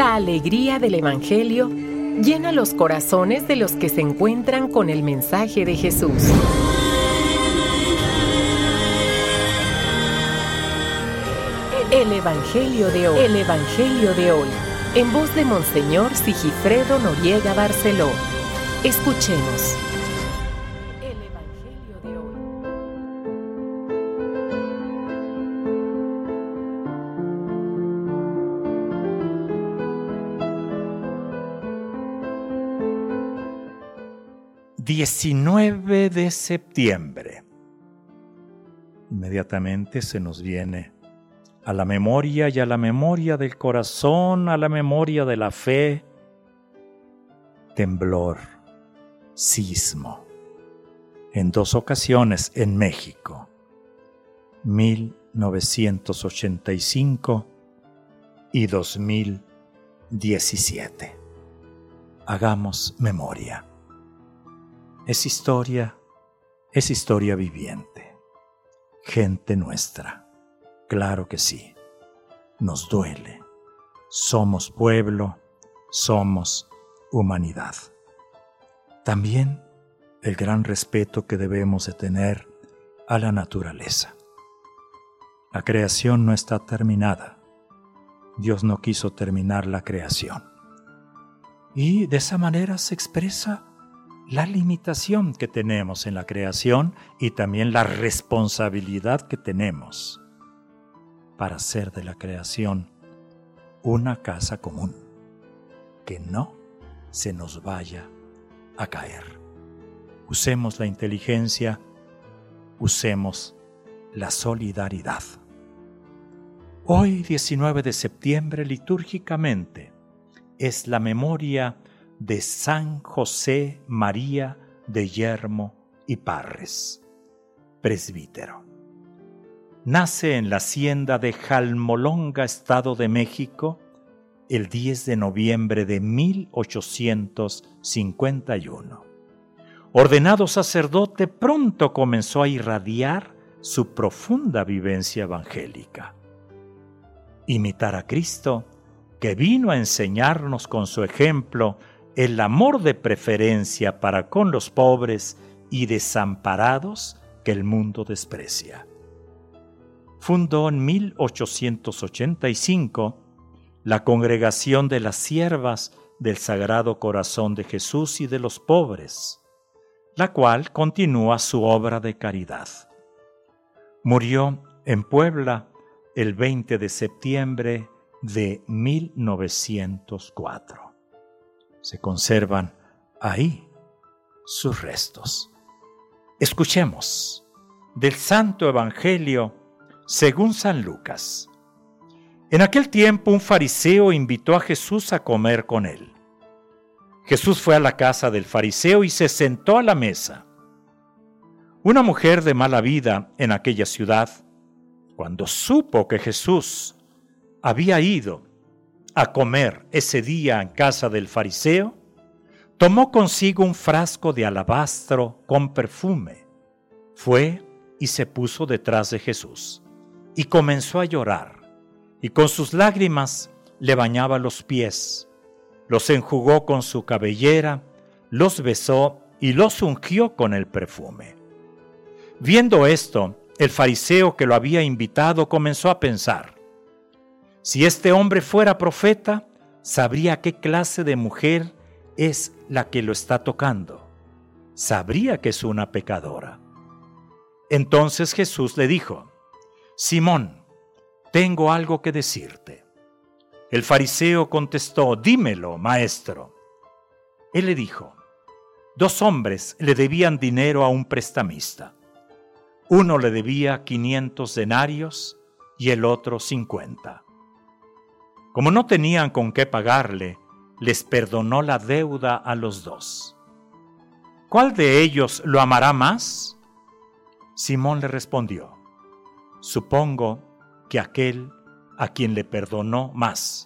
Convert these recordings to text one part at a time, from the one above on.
La alegría del Evangelio llena los corazones de los que se encuentran con el mensaje de Jesús. El Evangelio de hoy. El Evangelio de hoy. En voz de Monseñor Sigifredo Noriega Barceló. Escuchemos. El Evangelio de hoy. 19 de septiembre. Inmediatamente se nos viene a la memoria y a la memoria del corazón, a la memoria de la fe, temblor, sismo, en 2 ocasiones en México, 1985 y 2017. Hagamos memoria. Es historia viviente, gente nuestra, claro que sí, nos duele, somos pueblo, somos humanidad. También el gran respeto que debemos de tener a la naturaleza. La creación no está terminada, Dios no quiso terminar la creación. Y de esa manera se expresa la limitación que tenemos en la creación y también la responsabilidad que tenemos para hacer de la creación una casa común, que no se nos vaya a caer. Usemos la inteligencia, usemos la solidaridad. Hoy, 19 de septiembre, litúrgicamente, es la memoria de San José María de Yermo y Parres, presbítero. Nace en la hacienda de Jalmolonga, Estado de México, el 10 de noviembre de 1851. Ordenado sacerdote, pronto comenzó a irradiar su profunda vivencia evangélica. Imitar a Cristo, que vino a enseñarnos con su ejemplo el amor de preferencia para con los pobres y desamparados que el mundo desprecia. Fundó en 1885 la Congregación de las Siervas del Sagrado Corazón de Jesús y de los Pobres, la cual continúa su obra de caridad. Murió en Puebla el 20 de septiembre de 1904. Se conservan ahí sus restos. Escuchemos del Santo Evangelio según San Lucas. En aquel tiempo un fariseo invitó a Jesús a comer con él. Jesús fue a la casa del fariseo y se sentó a la mesa. Una mujer de mala vida en aquella ciudad, cuando supo que Jesús había ido a comer ese día en casa del fariseo, tomó consigo un frasco de alabastro con perfume. Fue y se puso detrás de Jesús y comenzó a llorar, y con sus lágrimas le bañaba los pies, los enjugó con su cabellera, los besó y los ungió con el perfume. Viendo esto, el fariseo que lo había invitado comenzó a pensar: si este hombre fuera profeta, sabría qué clase de mujer es la que lo está tocando. Sabría que es una pecadora. Entonces Jesús le dijo: Simón, tengo algo que decirte. El fariseo contestó: dímelo, maestro. Él le dijo: 2 hombres le debían dinero a un prestamista. Uno le debía 500 denarios y el otro 50. Como no tenían con qué pagarle, les perdonó la deuda a los 2. ¿Cuál de ellos lo amará más? Simón le respondió: supongo que aquel a quien le perdonó más.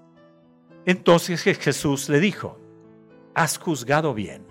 Entonces Jesús le dijo: has juzgado bien.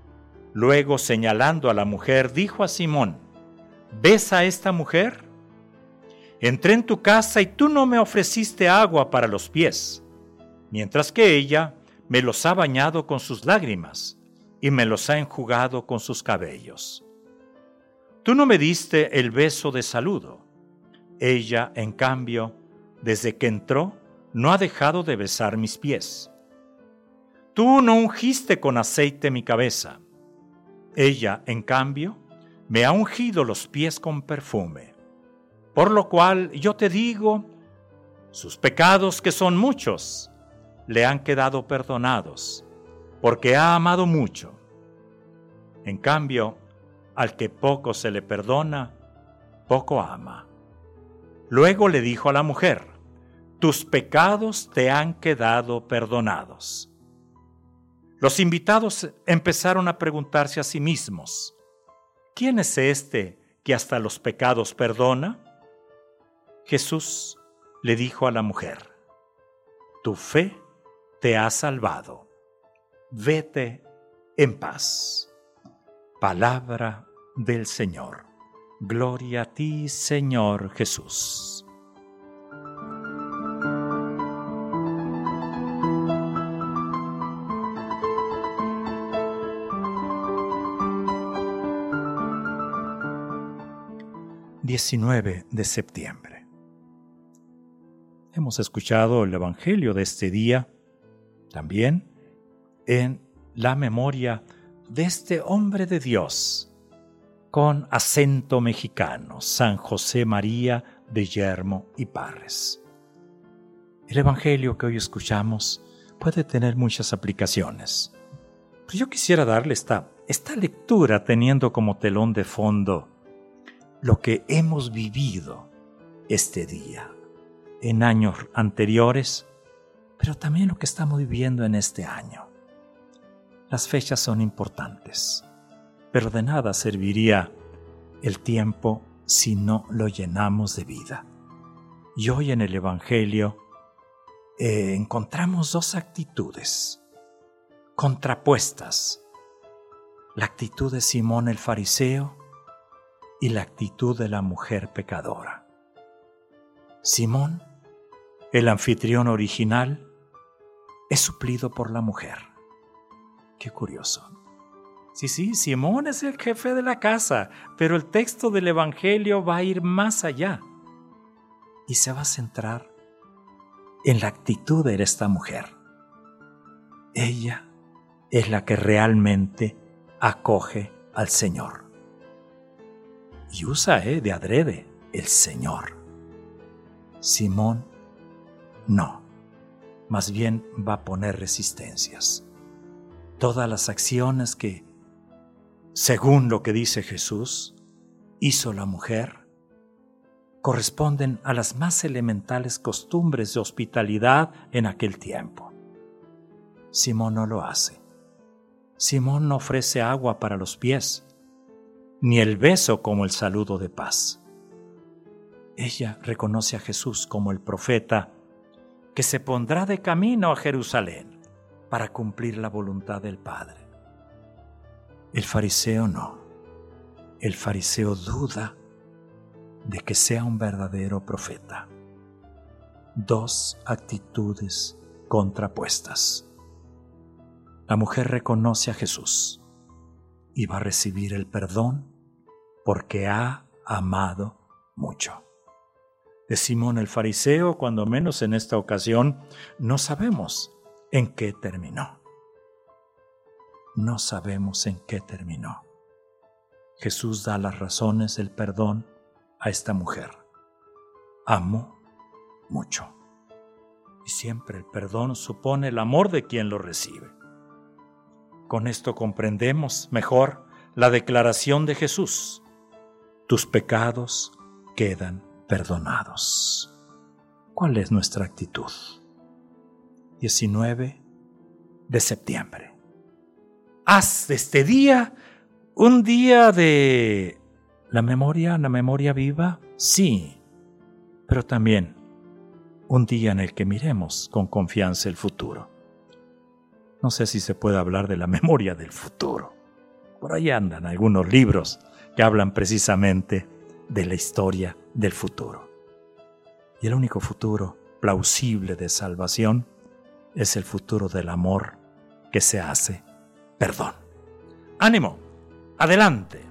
Luego, señalando a la mujer, dijo a Simón: ¿ves a esta mujer? Entré en tu casa y tú no me ofreciste agua para los pies, mientras que ella me los ha bañado con sus lágrimas y me los ha enjugado con sus cabellos. Tú no me diste el beso de saludo. Ella, en cambio, desde que entró, no ha dejado de besar mis pies. Tú no ungiste con aceite mi cabeza. Ella, en cambio, me ha ungido los pies con perfume. Por lo cual yo te digo, sus pecados, que son muchos, le han quedado perdonados, porque ha amado mucho. En cambio, al que poco se le perdona, poco ama. Luego le dijo a la mujer, tus pecados te han quedado perdonados. Los invitados empezaron a preguntarse a sí mismos, ¿quién es este que hasta los pecados perdona? Jesús le dijo a la mujer, tu fe te ha salvado. Vete en paz. Palabra del Señor. Gloria a ti, Señor Jesús. (19 de septiembre). Hemos escuchado el Evangelio de este día, también en la memoria de este hombre de Dios, con acento mexicano, San José María de Yermo y Parres. El Evangelio que hoy escuchamos puede tener muchas aplicaciones, pero yo quisiera darle esta lectura teniendo como telón de fondo lo que hemos vivido este día, en años anteriores, pero también lo que estamos viviendo en este año. Las fechas son importantes, pero de nada serviría el tiempo si no lo llenamos de vida. Y hoy en el Evangelio encontramos dos actitudes contrapuestas: la actitud de Simón el fariseo y la actitud de la mujer pecadora. Simón, el anfitrión original, es suplido por la mujer. Qué curioso. Sí, Simón es el jefe de la casa, pero el texto del Evangelio va a ir más allá y se va a centrar en la actitud de esta mujer. Ella es la que realmente acoge al Señor. Y usa de adrede el Señor. Simón no, más bien va a poner resistencias. Todas las acciones que, según lo que dice Jesús, hizo la mujer, corresponden a las más elementales costumbres de hospitalidad en aquel tiempo. Simón no lo hace. Simón no ofrece agua para los pies, ni el beso como el saludo de paz. Ella reconoce a Jesús como el profeta que se pondrá de camino a Jerusalén para cumplir la voluntad del Padre. El fariseo no. El fariseo duda de que sea un verdadero profeta. Dos actitudes contrapuestas. La mujer reconoce a Jesús y va a recibir el perdón porque ha amado mucho. De Simón el fariseo, cuando menos en esta ocasión, no sabemos en qué terminó. No sabemos en qué terminó. Jesús da las razones del perdón a esta mujer. Amó mucho. Y siempre el perdón supone el amor de quien lo recibe. Con esto comprendemos mejor la declaración de Jesús: tus pecados quedan perdonados. ¿Cuál es nuestra actitud? 19 de septiembre. Haz de este día un día de la memoria viva, sí, pero también un día en el que miremos con confianza el futuro. No sé si se puede hablar de la memoria del futuro. Por ahí andan algunos libros que hablan precisamente de la historia del futuro. Y el único futuro plausible de salvación es el futuro del amor que se hace perdón. ¡Ánimo! ¡Adelante!